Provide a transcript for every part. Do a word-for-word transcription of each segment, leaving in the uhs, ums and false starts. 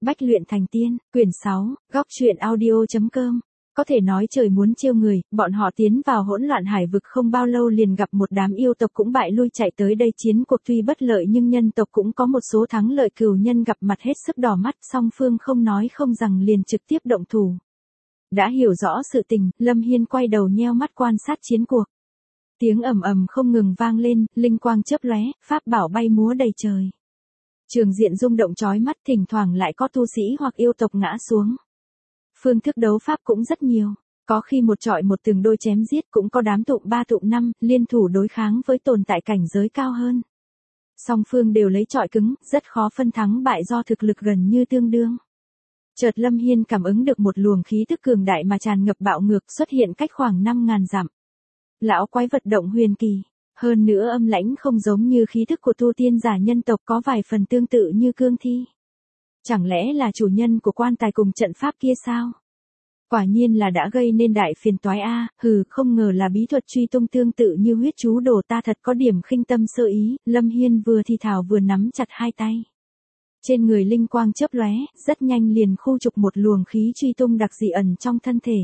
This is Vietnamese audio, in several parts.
Bách luyện thành tiên, quyển sáu, góc truyện audio.com. Có thể nói trời muốn trêu người, bọn họ tiến vào hỗn loạn hải vực không bao lâu liền gặp một đám yêu tộc cũng bại lui chạy tới đây chiến cuộc tuy bất lợi nhưng nhân tộc cũng có một số thắng lợi, cửu nhân gặp mặt hết sức đỏ mắt, song phương không nói không rằng liền trực tiếp động thủ. Đã hiểu rõ sự tình, Lâm Hiên quay đầu nheo mắt quan sát chiến cuộc. Tiếng ầm ầm không ngừng vang lên, linh quang chớp lóe, pháp bảo bay múa đầy trời. Trường diện rung động chói mắt, thỉnh thoảng lại có tu sĩ hoặc yêu tộc ngã xuống. Phương thức đấu pháp cũng rất nhiều, có khi một trọi một từng đôi chém giết, cũng có đám tụm ba tụm năm, liên thủ đối kháng với tồn tại cảnh giới cao hơn. Song phương đều lấy trọi cứng, rất khó phân thắng bại do thực lực gần như tương đương. Chợt Lâm Hiên cảm ứng được một luồng khí tức cường đại mà tràn ngập bạo ngược xuất hiện cách khoảng năm ngàn dặm. Lão quái vật động huyền kỳ. Hơn nữa âm lãnh không giống như khí thức của tu tiên giả nhân tộc, có vài phần tương tự như cương thi. Chẳng lẽ là chủ nhân của quan tài cùng trận pháp kia sao? Quả nhiên là đã gây nên đại phiền toái a, hừ, không ngờ là bí thuật truy tung tương tự như huyết chú đồ, ta thật có điểm khinh tâm sơ ý. Lâm Hiên vừa thì thào vừa nắm chặt hai tay. Trên người linh quang chớp lóe, rất nhanh liền khu trục một luồng khí truy tung đặc dị ẩn trong thân thể.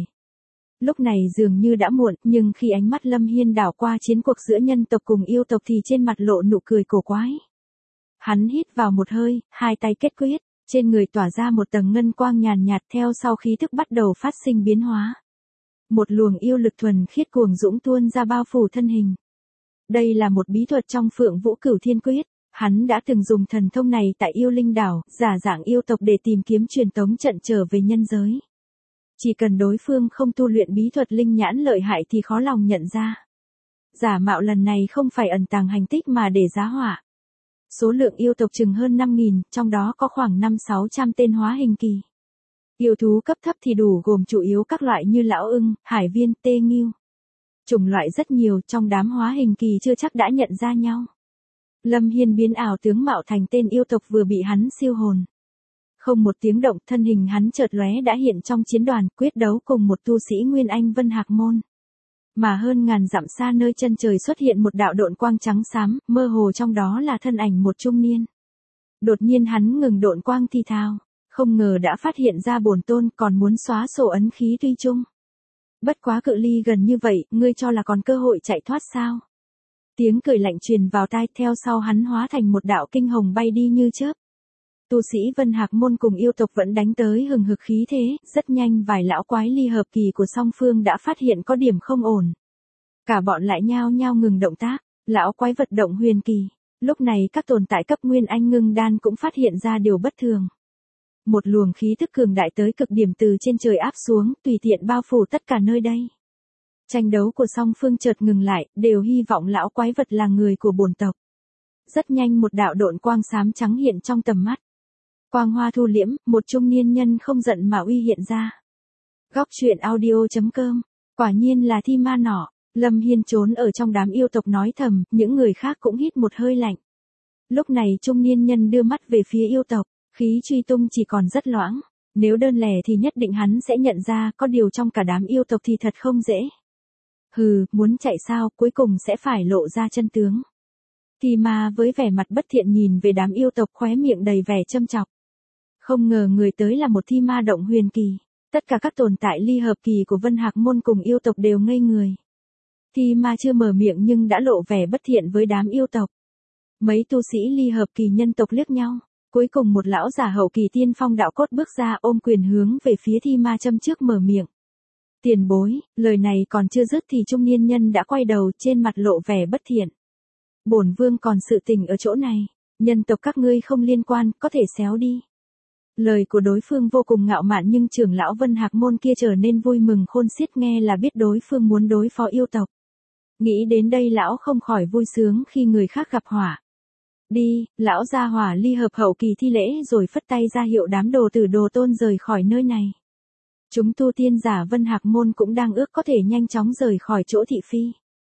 Lúc này dường như đã muộn, nhưng khi ánh mắt Lâm Hiên đảo qua chiến cuộc giữa nhân tộc cùng yêu tộc thì trên mặt lộ nụ cười cổ quái. Hắn hít vào một hơi, hai tay kết quyết, trên người tỏa ra một tầng ngân quang nhàn nhạt, theo sau khí thức bắt đầu phát sinh biến hóa. Một luồng yêu lực thuần khiết cuồng dũng tuôn ra bao phủ thân hình. Đây là một bí thuật trong Phượng Vũ Cửu Thiên Quyết, hắn đã từng dùng thần thông này tại Yêu Linh Đảo, giả dạng yêu tộc để tìm kiếm truyền tống trận trở về nhân giới. Chỉ cần đối phương không tu luyện bí thuật linh nhãn lợi hại thì khó lòng nhận ra. Giả mạo lần này không phải ẩn tàng hành tích mà để giá họa. Số lượng yêu tộc chừng hơn năm nghìn, trong đó có khoảng năm sáu trăm tên hóa hình kỳ. Yêu thú cấp thấp thì đủ, gồm chủ yếu các loại như lão ưng, hải viên, tê nghêu. Chủng loại rất nhiều, trong đám hóa hình kỳ chưa chắc đã nhận ra nhau. Lâm Hiên biến ảo tướng mạo thành tên yêu tộc vừa bị hắn siêu hồn. Không một tiếng động, thân hình hắn chợt lóe đã hiện trong chiến đoàn, quyết đấu cùng một tu sĩ Nguyên Anh Vân Hạc Môn. Mà hơn ngàn dặm xa nơi chân trời xuất hiện một đạo độn quang trắng xám, mơ hồ trong đó là thân ảnh một trung niên. Đột nhiên hắn ngừng độn quang thì thào, không ngờ đã phát hiện ra bổn tôn, còn muốn xóa sổ ấn khí tuy chung. Bất quá cự ly gần như vậy, ngươi cho là còn cơ hội chạy thoát sao? Tiếng cười lạnh truyền vào tai, theo sau hắn hóa thành một đạo kinh hồng bay đi như chớp. Tu sĩ Vân Hạc Môn cùng yêu tộc vẫn đánh tới hừng hực khí thế, rất nhanh vài lão quái ly hợp kỳ của song phương đã phát hiện có điểm không ổn. Cả bọn lại nhao nhao ngừng động tác, lão quái vật động huyền kỳ. Lúc này các tồn tại cấp Nguyên Anh ngưng đan cũng phát hiện ra điều bất thường. Một luồng khí tức cường đại tới cực điểm từ trên trời áp xuống, tùy tiện bao phủ tất cả nơi đây. Tranh đấu của song phương chợt ngừng lại, đều hy vọng lão quái vật là người của bổn tộc. Rất nhanh một đạo độn quang xám trắng hiện trong tầm mắt. Quang hoa thu liễm, một trung niên nhân không giận mà uy hiện ra. Góc truyện audio.com, quả nhiên là thi ma nỏ. Lâm Hiên trốn ở trong đám yêu tộc nói thầm, những người khác cũng hít một hơi lạnh. Lúc này trung niên nhân đưa mắt về phía yêu tộc, khí truy tung chỉ còn rất loãng. Nếu đơn lẻ thì nhất định hắn sẽ nhận ra, có điều trong cả đám yêu tộc thì thật không dễ. Hừ, muốn chạy sao, cuối cùng sẽ phải lộ ra chân tướng. Thi ma với vẻ mặt bất thiện nhìn về đám yêu tộc, khóe miệng đầy vẻ châm chọc. Không ngờ người tới là một thi ma động huyền kỳ. Tất cả các tồn tại ly hợp kỳ của Vân Hạc Môn cùng yêu tộc đều ngây người. Thi ma chưa mở miệng nhưng đã lộ vẻ bất thiện với đám yêu tộc. Mấy tu sĩ ly hợp kỳ nhân tộc liếc nhau. Cuối cùng một lão giả hậu kỳ tiên phong đạo cốt bước ra, ôm quyền hướng về phía thi ma châm trước mở miệng. Tiền bối, lời này còn chưa dứt thì trung niên nhân đã quay đầu, trên mặt lộ vẻ bất thiện. Bổn vương còn sự tình ở chỗ này, nhân tộc các ngươi không liên quan, có thể xéo đi. Lời của đối phương vô cùng ngạo mạn nhưng trưởng lão Vân Hạc Môn kia trở nên vui mừng khôn xiết, nghe là biết đối phương muốn đối phó yêu tộc. Nghĩ đến đây lão không khỏi vui sướng khi người khác gặp họa. Đi, lão gia hỏa ly hợp hậu kỳ thi lễ rồi phất tay ra hiệu đám đồ tử đồ tôn rời khỏi nơi này. Chúng tu tiên giả Vân Hạc Môn cũng đang ước có thể nhanh chóng rời khỏi chỗ thị phi.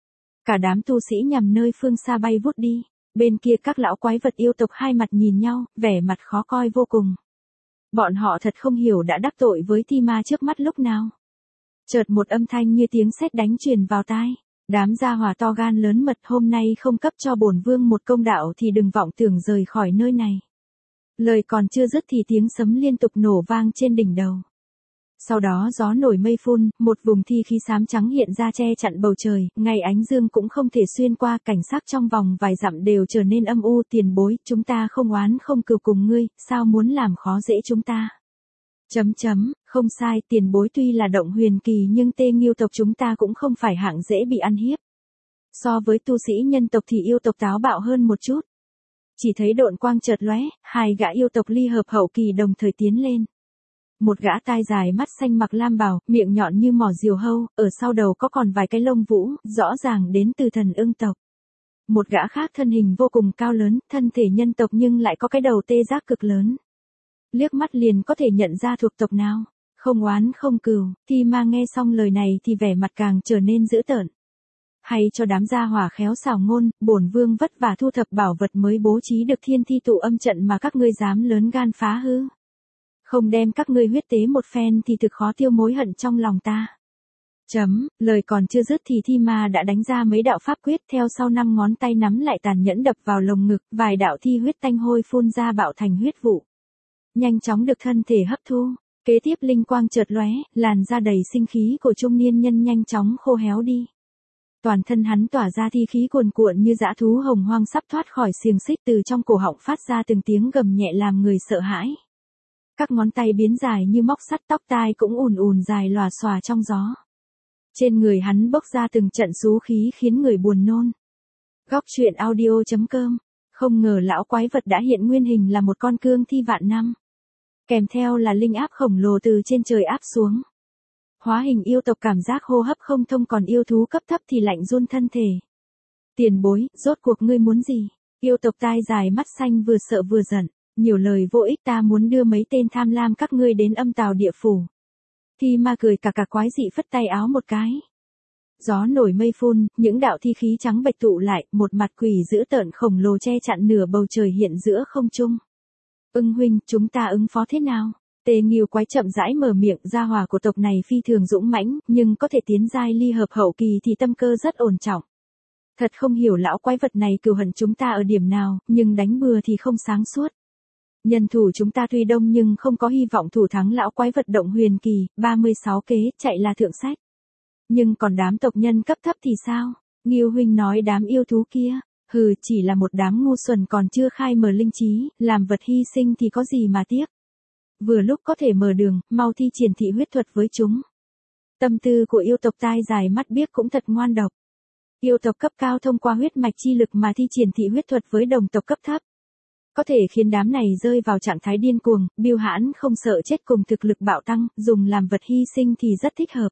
Cả đám tu sĩ nhằm nơi phương xa bay vút đi, bên kia các lão quái vật yêu tộc hai mặt nhìn nhau, vẻ mặt khó coi vô cùng. Bọn họ thật không hiểu đã đắc tội với thi ma trước mắt lúc nào. Chợt một âm thanh như tiếng sét đánh truyền vào tai. Đám gia hỏa to gan lớn mật, hôm nay không cấp cho bổn vương một công đạo thì đừng vọng tưởng rời khỏi nơi này. Lời còn chưa dứt thì tiếng sấm liên tục nổ vang trên đỉnh đầu. Sau đó gió nổi mây phun, một vùng thi khí xám trắng hiện ra che chặn bầu trời, ngay ánh dương cũng không thể xuyên qua, cảnh sắc trong vòng vài dặm đều trở nên âm u. Tiền bối, chúng ta không oán không cừu cùng ngươi, sao muốn làm khó dễ chúng ta? Chấm chấm, không sai, tiền bối tuy là động huyền kỳ nhưng Tê Nghiêu tộc chúng ta cũng không phải hạng dễ bị ăn hiếp. So với tu sĩ nhân tộc thì yêu tộc táo bạo hơn một chút. Chỉ thấy độn quang chợt lóe, hai gã yêu tộc ly hợp hậu kỳ đồng thời tiến lên. Một gã tai dài mắt xanh mặc lam bào, miệng nhọn như mỏ diều hâu, ở sau đầu có còn vài cái lông vũ, rõ ràng đến từ thần ưng tộc. Một gã khác thân hình vô cùng cao lớn, thân thể nhân tộc nhưng lại có cái đầu tê giác cực lớn. Liếc mắt liền có thể nhận ra thuộc tộc nào. Không oán không cừu, Thi Ma nghe xong lời này thì vẻ mặt càng trở nên dữ tợn. Hay cho đám gia hỏa khéo xảo ngôn, bổn vương vất vả thu thập bảo vật mới bố trí được thiên thi tụ âm trận mà các ngươi dám lớn gan phá hư. Không đem các ngươi huyết tế một phen thì thực khó tiêu mối hận trong lòng ta. Chấm, lời còn chưa dứt thì Thi Ma đã đánh ra mấy đạo pháp quyết, theo sau năm ngón tay nắm lại tàn nhẫn đập vào lồng ngực, vài đạo thi huyết tanh hôi phun ra bạo thành huyết vụ. Nhanh chóng được thân thể hấp thu, kế tiếp linh quang chợt lóe, làn da đầy sinh khí của trung niên nhân nhanh chóng khô héo đi. Toàn thân hắn tỏa ra thi khí cuồn cuộn như dã thú hồng hoang sắp thoát khỏi xiềng xích, từ trong cổ họng phát ra từng tiếng gầm nhẹ làm người sợ hãi. Các ngón tay biến dài như móc sắt, tóc tai cũng ùn ùn dài lòa xòa trong gió. Trên người hắn bốc ra từng trận xú khí khiến người buồn nôn. Góc truyện audio chấm com. Không ngờ lão quái vật đã hiện nguyên hình là một con cương thi vạn năm. Kèm theo là linh áp khổng lồ từ trên trời áp xuống. Hóa hình yêu tộc cảm giác hô hấp không thông, còn yêu thú cấp thấp thì lạnh run thân thể. Tiền bối, rốt cuộc ngươi muốn gì? Yêu tộc tai dài mắt xanh vừa sợ vừa giận. Nhiều lời vô ích, ta muốn đưa mấy tên tham lam các ngươi đến âm tào địa phủ. Thi Ma cười cà cà quái dị phất tay áo một cái. Gió nổi mây phun, những đạo thi khí trắng bạch tụ lại, một mặt quỷ dữ tợn khổng lồ che chặn nửa bầu trời hiện giữa không trung. Ưng huynh, chúng ta ứng phó thế nào? Tê Nghiêu quái chậm rãi mở miệng, gia hỏa của tộc này phi thường dũng mãnh, nhưng có thể tiến giai ly hợp hậu kỳ thì tâm cơ rất ổn trọng. Thật không hiểu lão quái vật này cừu hận chúng ta ở điểm nào, nhưng đánh bừa thì không sáng suốt. Nhân thủ chúng ta tuy đông nhưng không có hy vọng thủ thắng lão quái vật động huyền kỳ, ba mươi sáu kế, chạy là thượng sách. Nhưng còn đám tộc nhân cấp thấp thì sao? Nghiêu huynh nói đám yêu thú kia, hừ, chỉ là một đám ngu xuẩn còn chưa khai mở linh trí, làm vật hy sinh thì có gì mà tiếc. Vừa lúc có thể mở đường, mau thi triển thị huyết thuật với chúng. Tâm tư của yêu tộc tai dài mắt biếc cũng thật ngoan độc. Yêu tộc cấp cao thông qua huyết mạch chi lực mà thi triển thị huyết thuật với đồng tộc cấp thấp. Có thể khiến đám này rơi vào trạng thái điên cuồng, biêu hãn không sợ chết cùng thực lực bạo tăng, dùng làm vật hy sinh thì rất thích hợp.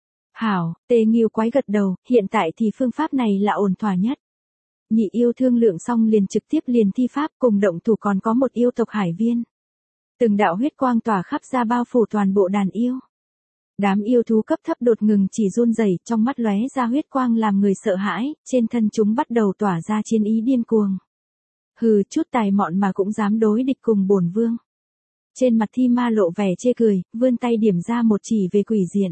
Hảo, Tê Nghiêu quái gật đầu, hiện tại thì phương pháp này là ổn thỏa nhất. Nhị yêu thương lượng xong liền trực tiếp liền thi pháp, cùng động thủ còn có một yêu tộc hải viên. Từng đạo huyết quang tỏa khắp ra bao phủ toàn bộ đàn yêu. Đám yêu thú cấp thấp đột ngừng chỉ run rẩy, trong mắt lóe ra huyết quang làm người sợ hãi, trên thân chúng bắt đầu tỏa ra chiến ý điên cuồng. Hừ, chút tài mọn mà cũng dám đối địch cùng bổn vương. Trên mặt Thi Ma lộ vẻ chê cười, vươn tay điểm ra một chỉ về quỷ diện.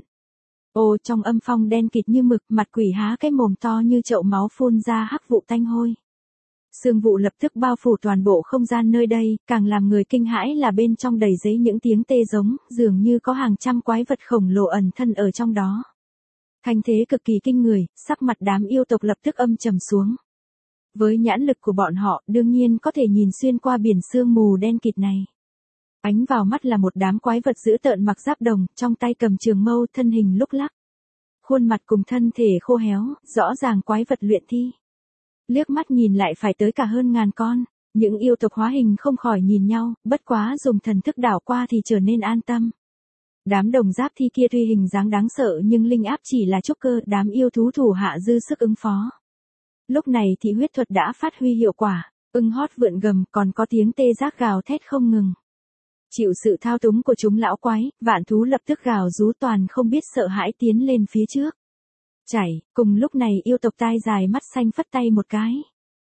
Ô, trong âm phong đen kịt như mực, mặt quỷ há cái mồm to như chậu máu phun ra hắc vụ tanh hôi. Sương vụ lập tức bao phủ toàn bộ không gian nơi đây, càng làm người kinh hãi là bên trong đầy giấy những tiếng tê giống, dường như có hàng trăm quái vật khổng lồ ẩn thân ở trong đó. Thanh thế cực kỳ kinh người, sắc mặt đám yêu tộc lập tức âm trầm xuống. Với nhãn lực của bọn họ, đương nhiên có thể nhìn xuyên qua biển sương mù đen kịt này. Ánh vào mắt là một đám quái vật dữ tợn mặc giáp đồng, trong tay cầm trường mâu, thân hình lúc lắc. Khuôn mặt cùng thân thể khô héo, rõ ràng quái vật luyện thi. Liếc mắt nhìn lại phải tới cả hơn ngàn con, những yêu tộc hóa hình không khỏi nhìn nhau, bất quá dùng thần thức đảo qua thì trở nên an tâm. Đám đồng giáp thi kia tuy hình dáng đáng sợ nhưng linh áp chỉ là trúc cơ, đám yêu thú thủ hạ dư sức ứng phó. Lúc này thì huyết thuật đã phát huy hiệu quả, ưng hót vượn gầm, còn có tiếng tê giác gào thét không ngừng. Chịu sự thao túng của chúng lão quái, vạn thú lập tức gào rú, toàn không biết sợ hãi tiến lên phía trước. Chảy, cùng lúc này yêu tộc tai dài mắt xanh phất tay một cái.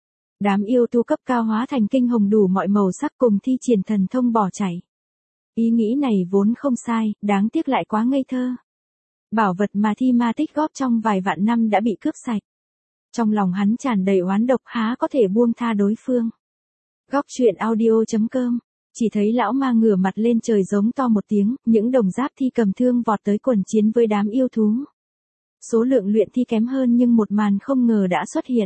Đám yêu tu cấp cao hóa thành kinh hồng đủ mọi màu sắc cùng thi triển thần thông bỏ chạy. Ý nghĩ này vốn không sai, đáng tiếc lại quá ngây thơ. Bảo vật mà Thi Ma tích góp trong vài vạn năm đã bị cướp sạch. Trong lòng hắn tràn đầy oán độc, há có thể buông tha đối phương. Góc truyện audio chấm com Chỉ thấy lão ma ngửa mặt lên trời giống to một tiếng, những đồng giáp thi cầm thương vọt tới quần chiến với đám yêu thú. Số lượng luyện thi kém hơn nhưng một màn không ngờ đã xuất hiện.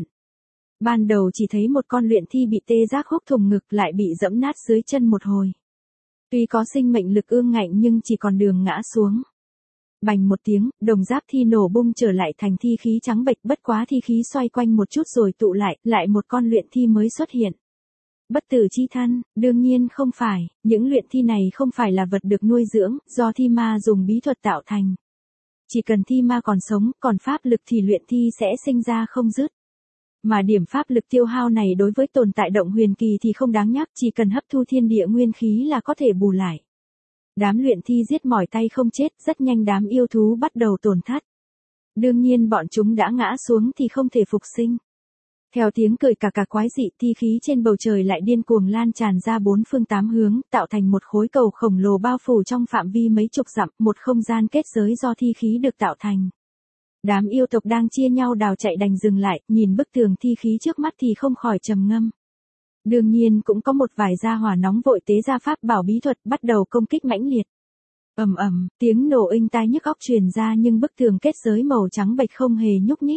Ban đầu chỉ thấy một con luyện thi bị tê giác húc thủng ngực lại bị dẫm nát dưới chân một hồi. Tuy có sinh mệnh lực ương ngạnh nhưng chỉ còn đường ngã xuống. Bành một tiếng, đồng giáp thi nổ bung trở lại thành thi khí trắng bệch, bất quá thi khí xoay quanh một chút rồi tụ lại, lại một con luyện thi mới xuất hiện. Bất tử chi thân, đương nhiên không phải, những luyện thi này không phải là vật được nuôi dưỡng, do thi ma dùng bí thuật tạo thành. Chỉ cần thi ma còn sống, còn pháp lực thì luyện thi sẽ sinh ra không dứt. Mà điểm pháp lực tiêu hao này đối với tồn tại động huyền kỳ thì không đáng nhắc, chỉ cần hấp thu thiên địa nguyên khí là có thể bù lại. Đám luyện thi giết mỏi tay không chết, rất nhanh đám yêu thú bắt đầu tổn thất. Đương nhiên bọn chúng đã ngã xuống thì không thể phục sinh. Theo tiếng cười cà cà quái dị, thi khí trên bầu trời lại điên cuồng lan tràn ra bốn phương tám hướng, tạo thành một khối cầu khổng lồ bao phủ trong phạm vi mấy chục dặm, một không gian kết giới do thi khí được tạo thành. Đám yêu tộc đang chia nhau đào chạy đành dừng lại, nhìn bức tường thi khí trước mắt thì không khỏi trầm ngâm. Đương nhiên cũng có một vài gia hỏa nóng vội tế ra pháp bảo bí thuật, bắt đầu công kích mãnh liệt. Ầm ầm, tiếng nổ inh tai nhức óc truyền ra nhưng bức tường kết giới màu trắng bệch không hề nhúc nhích.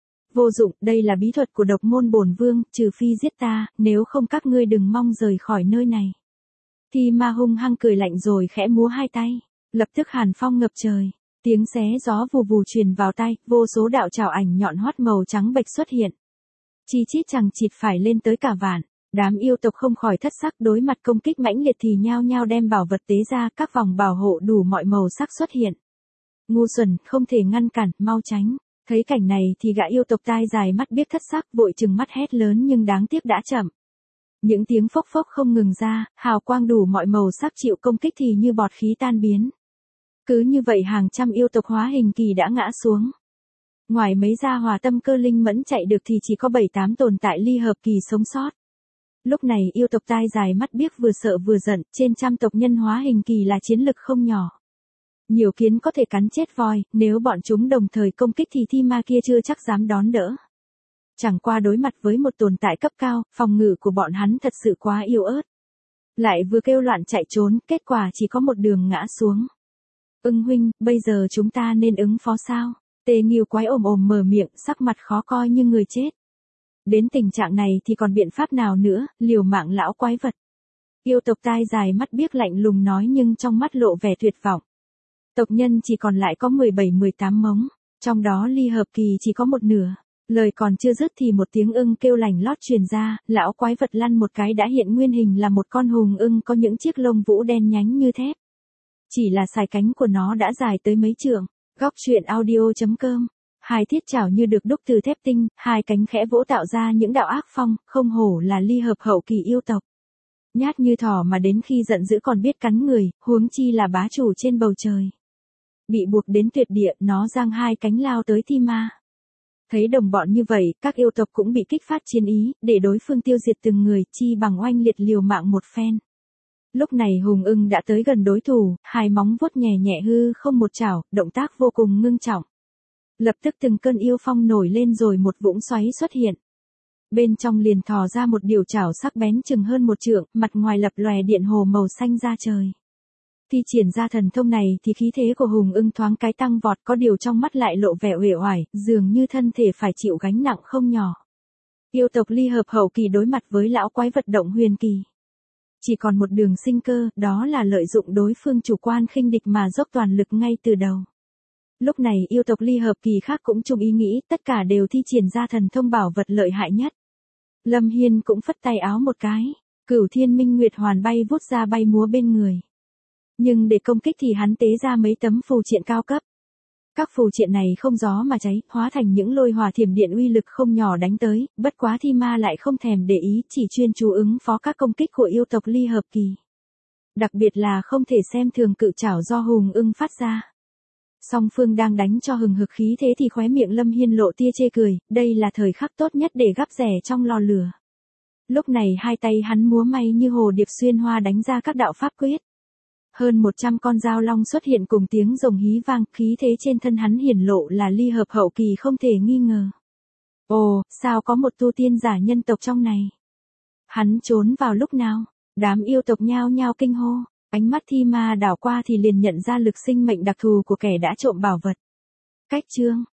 Vô dụng, đây là bí thuật của độc môn bổn vương, trừ phi giết ta, nếu không các ngươi đừng mong rời khỏi nơi này. Thi ma hung hăng cười lạnh rồi khẽ múa hai tay, lập tức hàn phong ngập trời, tiếng xé gió vù vù truyền vào tai, vô số đạo trảo ảnh nhọn hoắt màu trắng bệch xuất hiện. Chi chít chẳng chịt phải lên tới cả vạn, đám yêu tộc không khỏi thất sắc, đối mặt công kích mãnh liệt thì nhao nhao đem bảo vật tế ra, các vòng bảo hộ đủ mọi màu sắc xuất hiện. Ngu xuẩn, không thể ngăn cản, mau tránh. Thấy cảnh này thì gã yêu tộc tai dài mắt biếc thất sắc, vội trừng mắt hét lớn nhưng đáng tiếc đã chậm. Những tiếng phốc phốc không ngừng ra, hào quang đủ mọi màu sắc chịu công kích thì như bọt khí tan biến. Cứ như vậy hàng trăm yêu tộc hóa hình kỳ đã ngã xuống. Ngoài mấy gia hòa tâm cơ linh mẫn chạy được thì chỉ có bảy tám tồn tại ly hợp kỳ sống sót. Lúc này yêu tộc tai dài mắt biếc vừa sợ vừa giận, trên trăm tộc nhân hóa hình kỳ là chiến lực không nhỏ. Nhiều kiến có thể cắn chết voi, nếu bọn chúng đồng thời công kích thì thi ma kia chưa chắc dám đón đỡ. Chẳng qua đối mặt với một tồn tại cấp cao, phòng ngự của bọn hắn thật sự quá yếu ớt. Lại vừa kêu loạn chạy trốn, kết quả chỉ có một đường ngã xuống. Ưng huynh, bây giờ chúng ta nên ứng phó sao? Tề Nghiêu quái ồm ồm mở miệng, sắc mặt khó coi như người chết. Đến tình trạng này thì còn biện pháp nào nữa, liều mạng lão quái vật. Yêu tộc tai dài mắt biếc lạnh lùng nói nhưng trong mắt lộ vẻ tuyệt vọng. Tộc nhân chỉ còn lại có mười bảy mười tám mống, trong đó ly hợp kỳ chỉ có một nửa. Lời còn chưa dứt thì một tiếng ưng kêu lành lót truyền ra, lão quái vật lăn một cái đã hiện nguyên hình là một con hùng ưng có những chiếc lông vũ đen nhánh như thép. Chỉ là sải cánh của nó đã dài tới mấy trượng. Góc truyện audio chấm com. Hai thiết chảo như được đúc từ thép tinh, hai cánh khẽ vỗ tạo ra những đạo ác phong, không hổ là ly hợp hậu kỳ yêu tộc. Nhát như thỏ mà đến khi giận dữ còn biết cắn người, huống chi là bá chủ trên bầu trời. Bị buộc đến tuyệt địa, nó giang hai cánh lao tới thi ma. Thấy đồng bọn như vậy, các yêu tộc cũng bị kích phát chiến ý, để đối phương tiêu diệt từng người, chi bằng oanh liệt liều mạng một phen. Lúc này hùng ưng đã tới gần đối thủ, hai móng vuốt nhẹ nhẹ hư không một chảo, động tác vô cùng ngưng trọng. Lập tức từng cơn yêu phong nổi lên rồi một vũng xoáy xuất hiện. Bên trong liền thò ra một điều chảo sắc bén chừng hơn một trượng, mặt ngoài lập lòe điện hồ màu xanh ra trời. Thi triển ra thần thông này thì khí thế của hùng ưng thoáng cái tăng vọt, có điều trong mắt lại lộ vẻ uể oải, dường như thân thể phải chịu gánh nặng không nhỏ. Yêu tộc ly hợp hậu kỳ đối mặt với lão quái vật động huyền kỳ. Chỉ còn một đường sinh cơ, đó là lợi dụng đối phương chủ quan khinh địch mà dốc toàn lực ngay từ đầu. Lúc này yêu tộc ly hợp kỳ khác cũng chung ý nghĩ, tất cả đều thi triển ra thần thông bảo vật lợi hại nhất. Lâm Hiên cũng phất tay áo một cái, Cửu Thiên Minh Nguyệt Hoàn bay vút ra bay múa bên người. Nhưng để công kích thì hắn tế ra mấy tấm phù triện cao cấp. Các phù triện này không gió mà cháy, hóa thành những lôi hỏa thiểm điện uy lực không nhỏ đánh tới, bất quá thi ma lại không thèm để ý, chỉ chuyên chú ứng phó các công kích của yêu tộc ly hợp kỳ. Đặc biệt là không thể xem thường cự trảo do hùng ưng phát ra. Song phương đang đánh cho hừng hực khí thế thì khóe miệng Lâm Hiên lộ tia chê cười, đây là thời khắc tốt nhất để gắp rẻ trong lò lửa. Lúc này hai tay hắn múa may như hồ điệp xuyên hoa đánh ra các đạo pháp quyết. Hơn một trăm con dao long xuất hiện cùng tiếng rồng hí vang, khí thế trên thân hắn hiển lộ là ly hợp hậu kỳ không thể nghi ngờ. Ồ, sao có một tu tiên giả nhân tộc trong này? Hắn trốn vào lúc nào? Đám yêu tộc nhao nhao kinh hô, ánh mắt Thi Ma đảo qua thì liền nhận ra lực sinh mệnh đặc thù của kẻ đã trộm bảo vật. Cách chương